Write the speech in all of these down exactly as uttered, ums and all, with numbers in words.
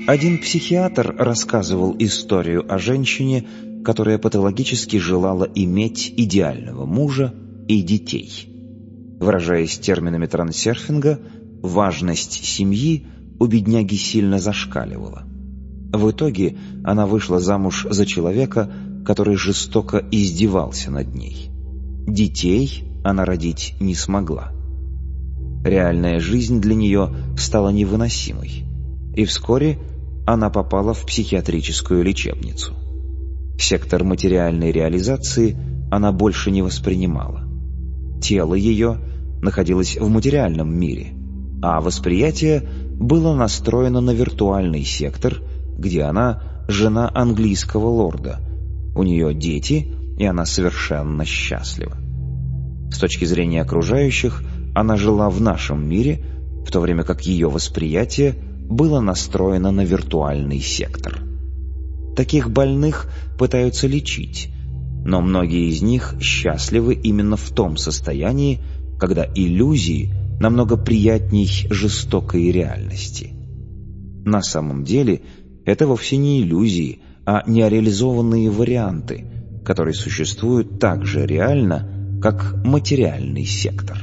Один психиатр рассказывал историю о женщине, которая патологически желала иметь идеального мужа и детей. Выражаясь терминами трансерфинга, важность семьи у бедняги сильно зашкаливала. В итоге она вышла замуж за человека, который жестоко издевался над ней. Детей она родить не смогла. Реальная жизнь для нее стала невыносимой, и вскоре она попала в психиатрическую лечебницу. Сектор материальной реализации она больше не воспринимала. Тело ее находилось в материальном мире, а восприятие было настроено на виртуальный сектор, где она жена английского лорда, у нее дети, и она совершенно счастлива. С точки зрения окружающих, она жила в нашем мире, в то время как ее восприятие было настроено на виртуальный сектор. Таких больных пытаются лечить, но многие из них счастливы именно в том состоянии, когда иллюзии намного приятней жестокой реальности. На самом деле это вовсе не иллюзии, а нереализованные варианты, которые существуют так же реально, как материальный сектор.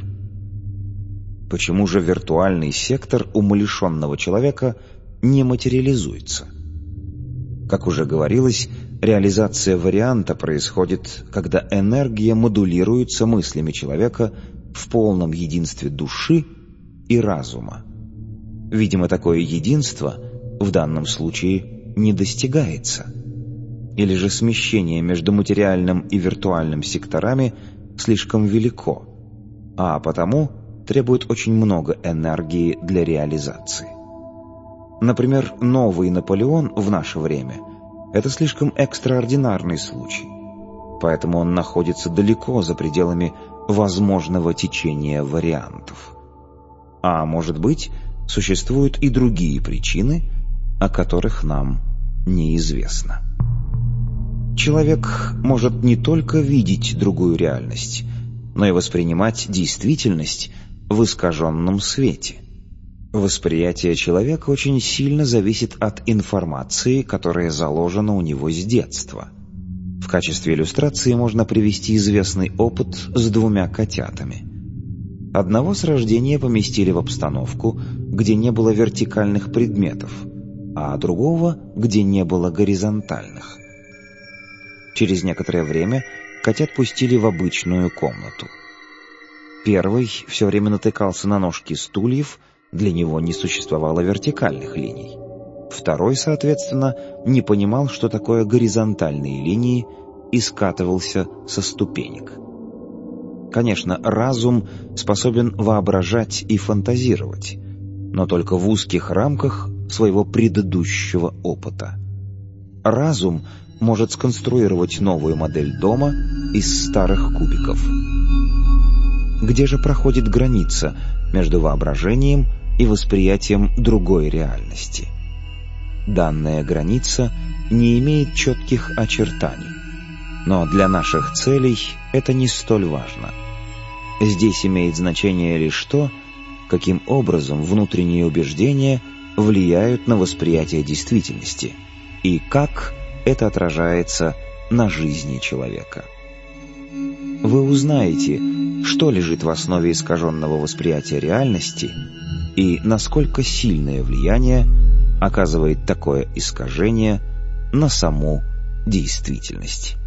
Почему же виртуальный сектор умалишенного человека не материализуется? Как уже говорилось, реализация варианта происходит, когда энергия модулируется мыслями человека в полном единстве души и разума. Видимо, такое единство в данном случае не достигается. Или же смещение между материальным и виртуальным секторами слишком велико, а потому требует очень много энергии для реализации. Например, новый Наполеон в наше время – это слишком экстраординарный случай, поэтому он находится далеко за пределами возможного течения вариантов. А может быть, существуют и другие причины, о которых нам неизвестно. Человек может не только видеть другую реальность, но и воспринимать действительность в искаженном свете. Восприятие человека очень сильно зависит от информации, которая заложена у него с детства. В качестве иллюстрации можно привести известный опыт с двумя котятами. Одного с рождения поместили в обстановку, где не было вертикальных предметов, а другого, где не было горизонтальных. Через некоторое время котят пустили в обычную комнату. Первый все время натыкался на ножки стульев, для него не существовало вертикальных линий. Второй, соответственно, не понимал, что такое горизонтальные линии, и скатывался со ступенек. Конечно, разум способен воображать и фантазировать, но только в узких рамках своего предыдущего опыта. Разум может сконструировать новую модель дома из старых кубиков. Где же проходит граница между воображением и восприятием другой реальности? Данная граница не имеет четких очертаний, но для наших целей это не столь важно. Здесь имеет значение лишь то, каким образом внутренние убеждения влияют на восприятие действительности и как это отражается на жизни человека. Вы узнаете, что лежит в основе искаженного восприятия реальности и насколько сильное влияние оказывает такое искажение на саму действительность.